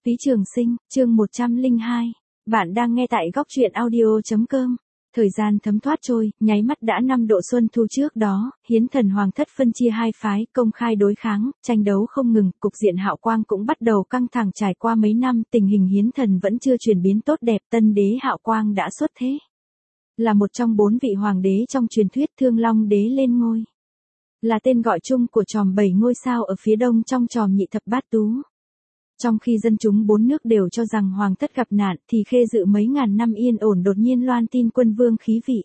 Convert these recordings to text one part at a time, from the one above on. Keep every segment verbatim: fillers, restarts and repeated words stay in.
Phí Trường Sinh, chương một trăm lẻ hai. Bạn đang nghe tại góc truyện audio chấm com. Thời gian thấm thoát trôi, nháy mắt đã năm độ xuân thu trước đó, Hiến Thần Hoàng thất phân chia hai phái, công khai đối kháng, tranh đấu không ngừng, cục diện Hạo Quang cũng bắt đầu căng thẳng. Trải qua mấy năm, tình hình Hiến Thần vẫn chưa chuyển biến tốt đẹp, tân đế Hạo Quang đã xuất thế. Là một trong bốn vị hoàng đế trong truyền thuyết Thương Long đế lên ngôi. Là tên gọi chung của chòm bảy ngôi sao ở phía đông trong chòm nhị thập bát tú. Trong khi dân chúng bốn nước đều cho rằng hoàng thất gặp nạn thì Khê Dự mấy ngàn năm yên ổn đột nhiên loan tin quân vương khí vị.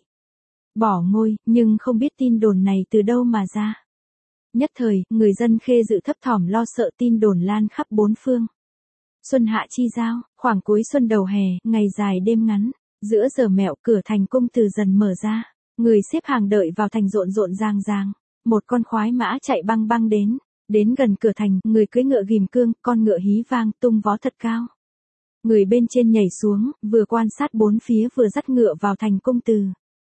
Bỏ ngôi, nhưng không biết tin đồn này từ đâu mà ra. Nhất thời, người dân Khê Dự thấp thỏm lo sợ tin đồn lan khắp bốn phương. Xuân hạ chi giao, khoảng cuối xuân đầu hè, ngày dài đêm ngắn, giữa giờ mẹo cửa thành cung từ dần mở ra. Người xếp hàng đợi vào thành rộn rộn ràng ràng. Một con khoái mã chạy băng băng đến. Đến gần cửa thành, người cưỡi ngựa ghim cương, con ngựa hí vang, tung vó thật cao. Người bên trên nhảy xuống, vừa quan sát bốn phía vừa dắt ngựa vào thành cung từ.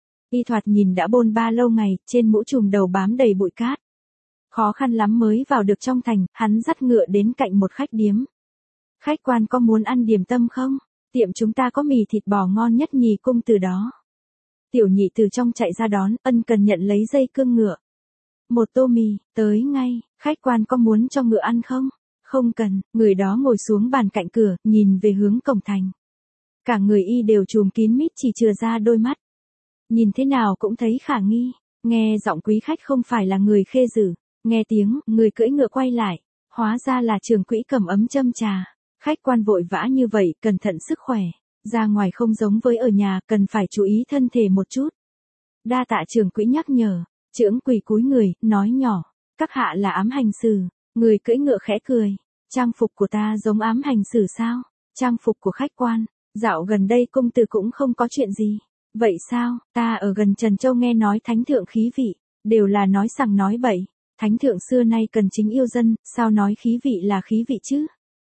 Y thoạt nhìn đã bôn ba lâu ngày, trên mũ trùm đầu bám đầy bụi cát. Khó khăn lắm mới vào được trong thành, hắn dắt ngựa đến cạnh một khách điếm. Khách quan có muốn ăn điểm tâm không? Tiệm chúng ta có mì thịt bò ngon nhất nhì cung từ đó. Tiểu nhị từ trong chạy ra đón, ân cần nhận lấy dây cương ngựa. Một tô mì, tới ngay, khách quan có muốn cho ngựa ăn không? Không cần, người đó ngồi xuống bàn cạnh cửa, nhìn về hướng cổng thành. Cả người y đều trùm kín mít chỉ chừa ra đôi mắt. Nhìn thế nào cũng thấy khả nghi, nghe giọng quý khách không phải là người Khê Dự, nghe tiếng, người cưỡi ngựa quay lại, hóa ra là Trường Quỹ cầm ấm châm trà. Khách quan vội vã như vậy, cẩn thận sức khỏe, ra ngoài không giống với ở nhà, cần phải chú ý thân thể một chút. Đa tạ Trường Quỹ nhắc nhở. Chưởng quỳ cúi người, nói nhỏ, các hạ là ám hành sử. Người cưỡi ngựa khẽ cười, trang phục của ta giống ám hành sử sao? Trang phục của khách quan, dạo gần đây cung từ cũng không có chuyện gì. Vậy sao, ta ở gần Trần Châu nghe nói thánh thượng khí vị, đều là nói sằng nói bậy. Thánh thượng xưa nay cần chính yêu dân, sao nói khí vị là khí vị chứ?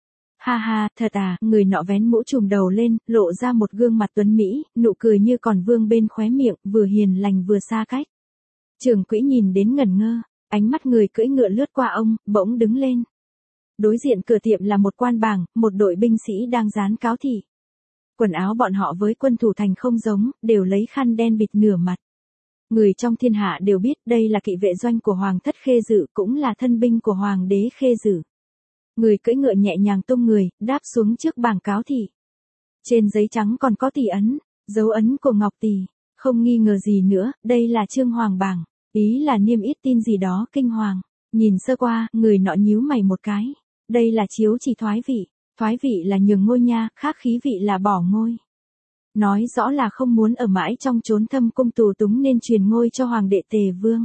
Ha ha, thật à, người nọ vén mũ trùm đầu lên, lộ ra một gương mặt tuấn mỹ, nụ cười như còn vương bên khóe miệng, vừa hiền lành vừa xa cách. Trường Quỹ nhìn đến ngẩn ngơ, ánh mắt người cưỡi ngựa lướt qua ông, bỗng đứng lên. Đối diện cửa tiệm là một quan bảng, một đội binh sĩ đang dán cáo thị. Quần áo bọn họ với quân thủ thành không giống, đều lấy khăn đen bịt nửa mặt. Người trong thiên hạ đều biết đây là kỵ vệ doanh của Hoàng thất Khê Dự, cũng là thân binh của Hoàng đế Khê Dự. Người cưỡi ngựa nhẹ nhàng tung người, đáp xuống trước bảng cáo thị. Trên giấy trắng còn có tỷ ấn, dấu ấn của Ngọc Tỷ. Không nghi ngờ gì nữa, đây là Trương Hoàng bảng. Ý là niêm yết tin gì đó kinh hoàng. Nhìn sơ qua, người nọ nhíu mày một cái. Đây là chiếu chỉ thoái vị. Thoái vị là nhường ngôi nha, khác khí vị là bỏ ngôi. Nói rõ là không muốn ở mãi trong chốn thâm cung tù túng nên truyền ngôi cho hoàng đệ Tề Vương.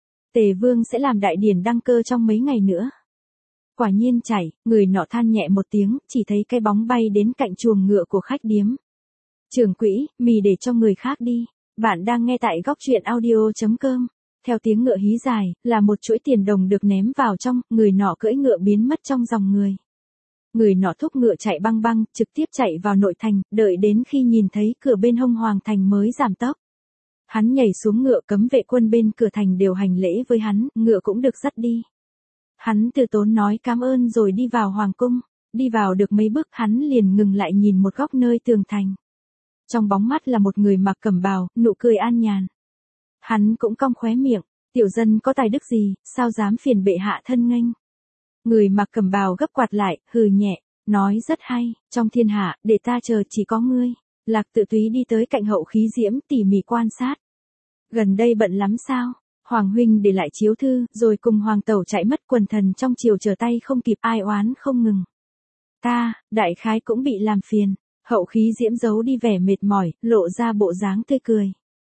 Tề Vương sẽ làm đại điển đăng cơ trong mấy ngày nữa. Quả nhiên chảy, người nọ than nhẹ một tiếng, chỉ thấy cái bóng bay đến cạnh chuồng ngựa của khách điếm. Trường Quỹ, mì để cho người khác đi. Bạn đang nghe tại góc truyện audio chấm com. Theo tiếng ngựa hí dài, là một chuỗi tiền đồng được ném vào trong, người nọ cưỡi ngựa biến mất trong dòng người. Người nọ thúc ngựa chạy băng băng, trực tiếp chạy vào nội thành, đợi đến khi nhìn thấy cửa bên hông hoàng thành mới giảm tốc. Hắn nhảy xuống ngựa, cấm vệ quân bên cửa thành đều hành lễ với hắn, ngựa cũng được dắt đi. Hắn từ tốn nói cảm ơn rồi đi vào hoàng cung, đi vào được mấy bước hắn liền ngừng lại nhìn một góc nơi tường thành. Trong bóng mắt là một người mặc cẩm bào, nụ cười an nhàn. Hắn cũng cong khóe miệng, tiểu dân có tài đức gì, sao dám phiền bệ hạ thân nghênh. Người mặc cẩm bào gấp quạt lại, hừ nhẹ, nói rất hay, trong thiên hạ, để ta chờ chỉ có ngươi. Lạc Tự Túy đi tới cạnh Hậu Khí Diễm tỉ mỉ quan sát. Gần đây bận lắm sao, Hoàng huynh để lại chiếu thư, rồi cùng Hoàng tẩu chạy mất, quần thần trong triều chờ tay không kịp, ai oán không ngừng. Ta, đại khái cũng bị làm phiền. Hậu Khí Diễm giấu đi vẻ mệt mỏi, lộ ra bộ dáng tươi cười.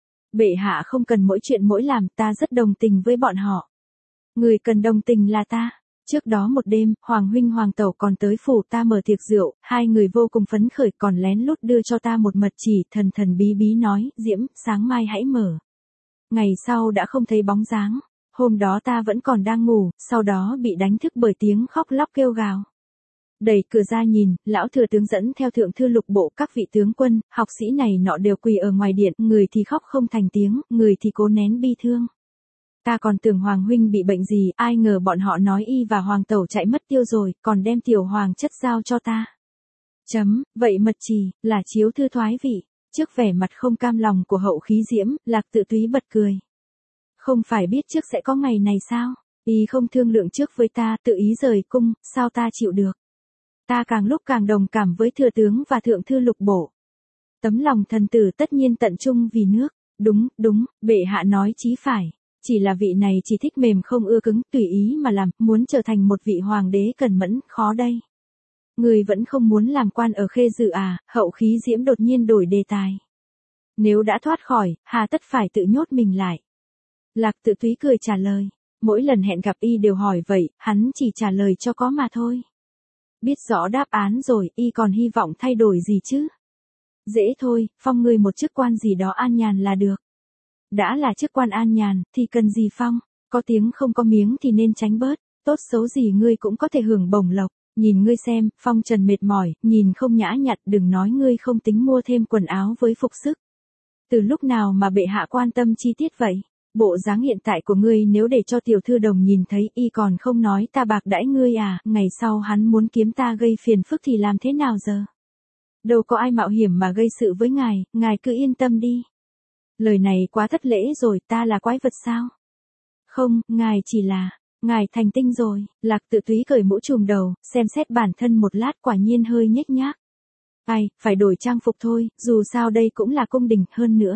Bệ hạ không cần mỗi chuyện mỗi làm, ta rất đồng tình với bọn họ. Người cần đồng tình là ta. Trước đó một đêm, Hoàng huynh Hoàng tẩu còn tới phủ ta mở tiệc rượu, hai người vô cùng phấn khởi, còn lén lút đưa cho ta một mật chỉ, thần thần bí bí nói, Diễm, sáng mai hãy mở. Ngày sau đã không thấy bóng dáng. Hôm đó ta vẫn còn đang ngủ, sau đó bị đánh thức bởi tiếng khóc lóc kêu gào. Đẩy cửa ra nhìn, lão thừa tướng dẫn theo thượng thư lục bộ, các vị tướng quân, học sĩ này nọ đều quỳ ở ngoài điện, người thì khóc không thành tiếng, người thì cố nén bi thương. Ta còn tưởng Hoàng huynh bị bệnh gì, ai ngờ bọn họ nói y và Hoàng tẩu chạy mất tiêu rồi, còn đem tiểu hoàng chất giao cho ta. Chấm, vậy mật chỉ, là chiếu thư thoái vị. Trước vẻ mặt không cam lòng của Hậu Khí Diễm, Lạc Tự Túy bật cười. Không phải biết trước sẽ có ngày này sao? Y không thương lượng trước với ta, tự ý rời cung, sao ta chịu được? Ta càng lúc càng đồng cảm với thừa tướng và thượng thư Lục Bổ. Tấm lòng thần tử tất nhiên tận trung vì nước. Đúng, đúng, bệ hạ nói chí phải. Chỉ là vị này chỉ thích mềm không ưa cứng, tùy ý mà làm, muốn trở thành một vị hoàng đế cẩn mẫn, khó đây. Người vẫn không muốn làm quan ở Khê Dự à? Hậu Khí Diễm đột nhiên đổi đề tài. Nếu đã thoát khỏi, hà tất phải tự nhốt mình lại? Lạc Tự Túy cười trả lời. Mỗi lần hẹn gặp y đều hỏi vậy, hắn chỉ trả lời cho có mà thôi. Biết rõ đáp án rồi, y còn hy vọng thay đổi gì chứ? Dễ thôi, phong người một chức quan gì đó an nhàn là được. Đã là chức quan an nhàn, thì cần gì phong? Có tiếng không có miếng thì nên tránh bớt. Tốt xấu gì ngươi cũng có thể hưởng bổng lộc. Nhìn ngươi xem, phong trần mệt mỏi, nhìn không nhã nhặn, đừng nói ngươi không tính mua thêm quần áo với phục sức. Từ lúc nào mà bệ hạ quan tâm chi tiết vậy? Bộ dáng hiện tại của ngươi nếu để cho tiểu thư đồng nhìn thấy, y còn không nói ta bạc đãi ngươi à? Ngày sau hắn muốn kiếm ta gây phiền phức thì làm thế nào giờ? Đâu có ai mạo hiểm mà gây sự với ngài, ngài cứ yên tâm đi. Lời này quá thất lễ rồi, ta là quái vật sao? Không, ngài chỉ là, ngài thành tinh rồi. Lạc Tự Túy cởi mũ trùm đầu, xem xét bản thân một lát, quả nhiên hơi nhếch nhác. Ai, phải đổi trang phục thôi, dù sao đây cũng là cung đình, hơn nữa.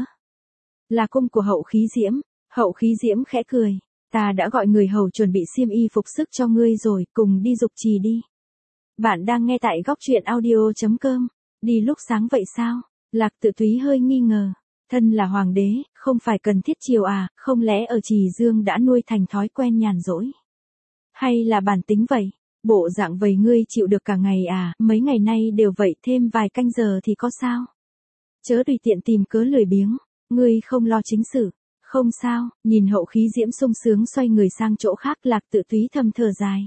Là cung của Hậu Khí Diễm. Hậu Khí Diễm khẽ cười. Ta đã gọi người hầu chuẩn bị xiêm y phục sức cho ngươi rồi, cùng đi dục trì đi. Bạn đang nghe tại góc truyện audio chấm com. Đi lúc sáng vậy sao? Lạc Tự Túy hơi nghi ngờ. Thân là hoàng đế, không phải cần thiết chiều à, không lẽ ở Trì Dương đã nuôi thành thói quen nhàn rỗi? Hay là bản tính vậy? Bộ dạng vậy ngươi chịu được cả ngày à, mấy ngày nay đều vậy, thêm vài canh giờ thì có sao? Chớ tùy tiện tìm cớ lười biếng, ngươi không lo chính sự. Không sao, nhìn Hậu Khí Diễm sung sướng xoay người sang chỗ khác, Lạc Tự Túy thầm thở dài.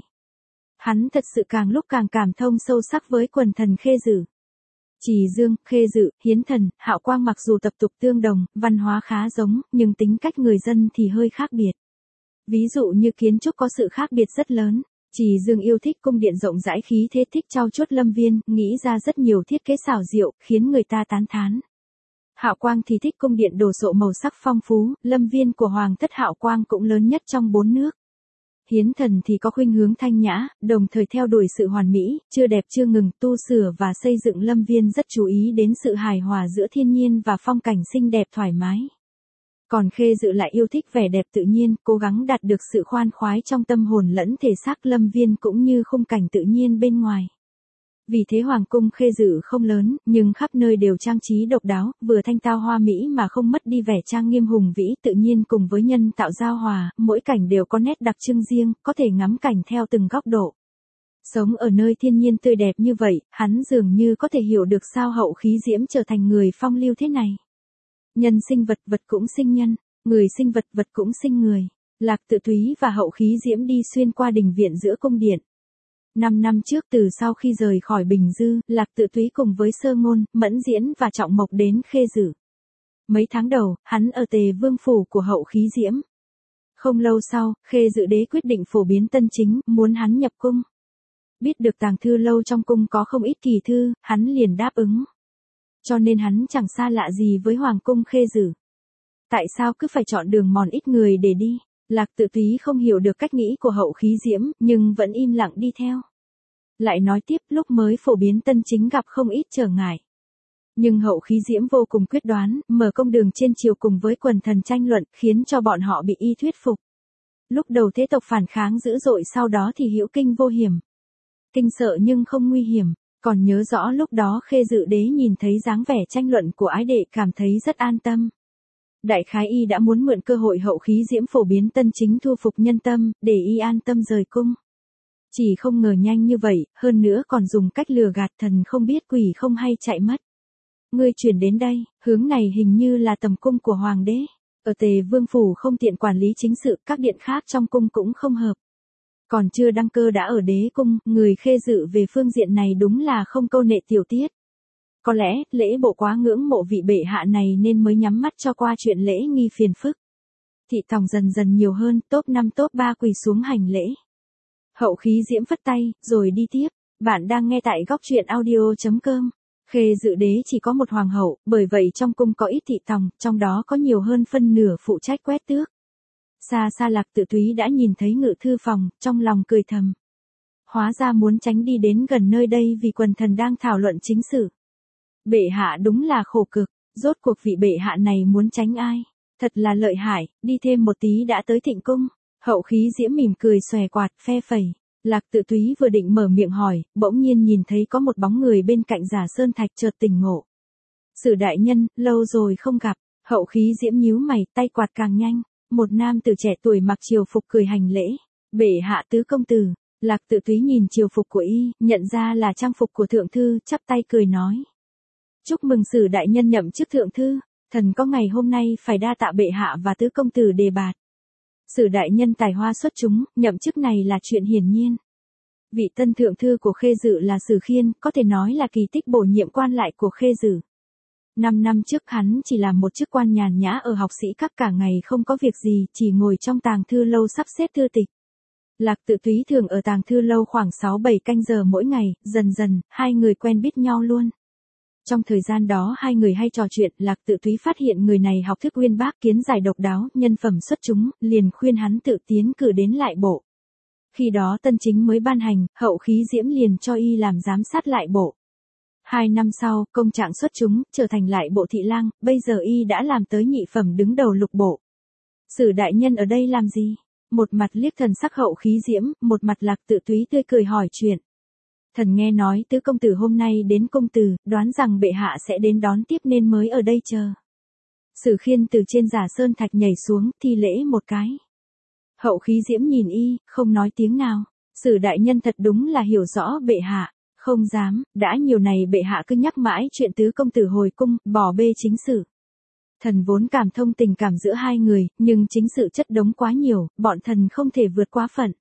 Hắn thật sự càng lúc càng cảm thông sâu sắc với quần thần Khê Dự. Trì Dương, Khê Dự, Hiến Thần, Hạo Quang mặc dù tập tục tương đồng, văn hóa khá giống, nhưng tính cách người dân thì hơi khác biệt. Ví dụ như kiến trúc có sự khác biệt rất lớn. Trì Dương yêu thích cung điện rộng rãi khí thế, thích trau chuốt lâm viên, nghĩ ra rất nhiều thiết kế xảo diệu, khiến người ta tán thán. Hạo Quang thì thích cung điện đồ sộ màu sắc phong phú, lâm viên của Hoàng thất Hạo Quang cũng lớn nhất trong bốn nước. Hiến Thần thì có khuynh hướng thanh nhã, đồng thời theo đuổi sự hoàn mỹ, chưa đẹp chưa ngừng, tu sửa và xây dựng lâm viên rất chú ý đến sự hài hòa giữa thiên nhiên và phong cảnh xinh đẹp thoải mái. Còn Khê Dự lại yêu thích vẻ đẹp tự nhiên, cố gắng đạt được sự khoan khoái trong tâm hồn lẫn thể xác, lâm viên cũng như khung cảnh tự nhiên bên ngoài. Vì thế Hoàng cung Khê Dự không lớn, nhưng khắp nơi đều trang trí độc đáo, vừa thanh tao hoa mỹ mà không mất đi vẻ trang nghiêm hùng vĩ, tự nhiên cùng với nhân tạo giao hòa, mỗi cảnh đều có nét đặc trưng riêng, có thể ngắm cảnh theo từng góc độ. Sống ở nơi thiên nhiên tươi đẹp như vậy, hắn dường như có thể hiểu được sao Hậu Khí Diễm trở thành người phong lưu thế này. Nhân sinh vật, vật cũng sinh nhân, người sinh vật, vật cũng sinh người. Lạc Tự Túy và Hậu Khí Diễm đi xuyên qua đình viện giữa cung điện. Năm năm trước, từ sau khi rời khỏi Bình Dư, Lạc Tự Túy cùng với Sơ Ngôn, Mẫn Diễn và Trọng Mộc đến Khê Dự. Mấy tháng đầu, hắn ở Tề Vương phủ của Hậu Khí Diễm. Không lâu sau, Khê Dự đế quyết định phổ biến tân chính, muốn hắn nhập cung. Biết được tàng thư lâu trong cung có không ít kỳ thư, hắn liền đáp ứng. Cho nên hắn chẳng xa lạ gì với Hoàng cung Khê Dự. Tại sao cứ phải chọn đường mòn ít người để đi? Lạc Tự Túy không hiểu được cách nghĩ của Hậu Khí Diễm, nhưng vẫn im lặng đi theo. Lại nói tiếp, lúc mới phổ biến tân chính gặp không ít trở ngại. Nhưng Hậu Khí Diễm vô cùng quyết đoán, mở công đường trên triều cùng với quần thần tranh luận, khiến cho bọn họ bị y thuyết phục. Lúc đầu thế tộc phản kháng dữ dội, sau đó thì hữu kinh vô hiểm. Kinh sợ nhưng không nguy hiểm. Còn nhớ rõ lúc đó Khê Dự đế nhìn thấy dáng vẻ tranh luận của ái đệ, cảm thấy rất an tâm. Đại khái y đã muốn mượn cơ hội Hậu Khí Diễm phổ biến tân chính thu phục nhân tâm, để y an tâm rời cung. Chỉ không ngờ nhanh như vậy, hơn nữa còn dùng cách lừa gạt, thần không biết quỷ không hay chạy mất. Ngươi chuyển đến đây, hướng này hình như là tầm cung của hoàng đế. Ở Tề Vương phủ không tiện quản lý chính sự, các điện khác trong cung cũng không hợp. Còn chưa đăng cơ đã ở đế cung, người Khê Dự về phương diện này đúng là không câu nệ tiểu tiết. Có lẽ, lễ bộ quá ngưỡng mộ vị bệ hạ này nên mới nhắm mắt cho qua chuyện lễ nghi phiền phức. Thị tòng dần dần nhiều hơn, top năm top ba quỳ xuống hành lễ. Hậu Khí Diễm phất tay, rồi đi tiếp. Bạn đang nghe tại góc truyện audio.com. Khê Dự đế chỉ có một hoàng hậu, bởi vậy trong cung có ít thị tòng, trong đó có nhiều hơn phân nửa phụ trách quét tước. Xa xa Lạc Tự Túy đã nhìn thấy ngự thư phòng, trong lòng cười thầm. Hóa ra muốn tránh đi đến gần nơi đây vì quần thần đang thảo luận chính sự. Bệ hạ đúng là khổ cực, rốt cuộc vị bệ hạ này muốn tránh ai? Thật là lợi hại, đi thêm một tí đã tới thịnh cung. Hậu Khí Diễm mỉm cười xòe quạt, phe phẩy. Lạc Tự Túy vừa định mở miệng hỏi, bỗng nhiên nhìn thấy có một bóng người bên cạnh Giả Sơn Thạch, chợt tỉnh ngộ. Sử đại nhân, lâu rồi không gặp. Hậu Khí Diễm nhíu mày, tay quạt càng nhanh. Một nam tử trẻ tuổi mặc triều phục cười hành lễ. Bệ hạ tứ công tử. Lạc Tự Túy nhìn triều phục của y, nhận ra là trang phục của thượng thư, chắp tay cười nói. Chúc mừng Sử đại nhân nhậm chức thượng thư, thần có ngày hôm nay phải đa tạ bệ hạ và tứ công tử đề bạt. Sử đại nhân tài hoa xuất chúng, nhậm chức này là chuyện hiển nhiên. Vị tân thượng thư của Khê Dự là Sử Khiên, có thể nói là kỳ tích bổ nhiệm quan lại của Khê Dự. Năm năm trước hắn chỉ là một chức quan nhàn nhã ở học sĩ các, cả ngày không có việc gì, chỉ ngồi trong tàng thư lâu sắp xếp thư tịch. Lạc Tự Túy thường ở tàng thư lâu khoảng sáu bảy canh giờ mỗi ngày, dần dần, hai người quen biết nhau luôn. Trong thời gian đó hai người hay trò chuyện, Lạc Tự Túy phát hiện người này học thức uyên bác, kiến giải độc đáo, nhân phẩm xuất chúng, liền khuyên hắn tự tiến cử đến lại bộ. Khi đó tân chính mới ban hành, Hậu Khí Diễm liền cho y làm giám sát lại bộ. Hai năm sau, công trạng xuất chúng, trở thành lại bộ thị lang, bây giờ y đã làm tới nhị phẩm đứng đầu lục bộ. Sử đại nhân ở đây làm gì? Một mặt liếc thần sắc Hậu Khí Diễm, một mặt Lạc Tự Túy tươi cười hỏi chuyện. Thần nghe nói tứ công tử hôm nay đến cung tử, đoán rằng bệ hạ sẽ đến đón tiếp nên mới ở đây chờ. Sử Khiên từ trên Giả Sơn Thạch nhảy xuống, thi lễ một cái. Hậu Khí Diễm nhìn y, không nói tiếng nào. Sử đại nhân thật đúng là hiểu rõ bệ hạ. Không dám, đã nhiều này bệ hạ cứ nhắc mãi chuyện tứ công tử hồi cung, bỏ bê chính sự. Thần vốn cảm thông tình cảm giữa hai người, nhưng chính sự chất đống quá nhiều, bọn thần không thể vượt quá phận.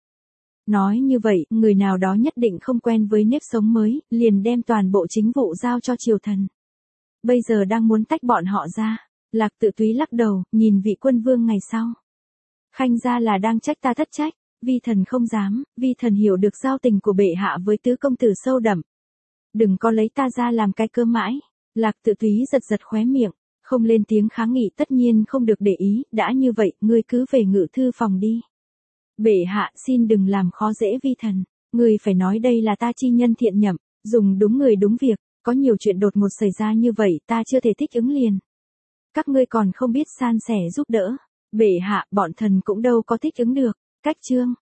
Nói như vậy, người nào đó nhất định không quen với nếp sống mới, liền đem toàn bộ chính vụ giao cho triều thần. Bây giờ đang muốn tách bọn họ ra. Lạc Tự Túy lắc đầu, nhìn vị quân vương ngày sau. Khanh ra là đang trách ta thất trách, vi thần không dám, vi thần hiểu được giao tình của bệ hạ với tứ công tử sâu đậm. Đừng có lấy ta ra làm cái cơ mãi. Lạc Tự Túy giật giật khóe miệng, không lên tiếng kháng nghị, tất nhiên không được để ý, đã như vậy, ngươi cứ về ngự thư phòng đi. Bệ hạ xin đừng làm khó dễ vi thần, ngươi phải nói đây là ta chi nhân thiện nhậm, dùng đúng người đúng việc, có nhiều chuyện đột ngột xảy ra như vậy ta chưa thể thích ứng liền. Các ngươi còn không biết san sẻ giúp đỡ, bệ hạ bọn thần cũng đâu có thích ứng được. Cách chương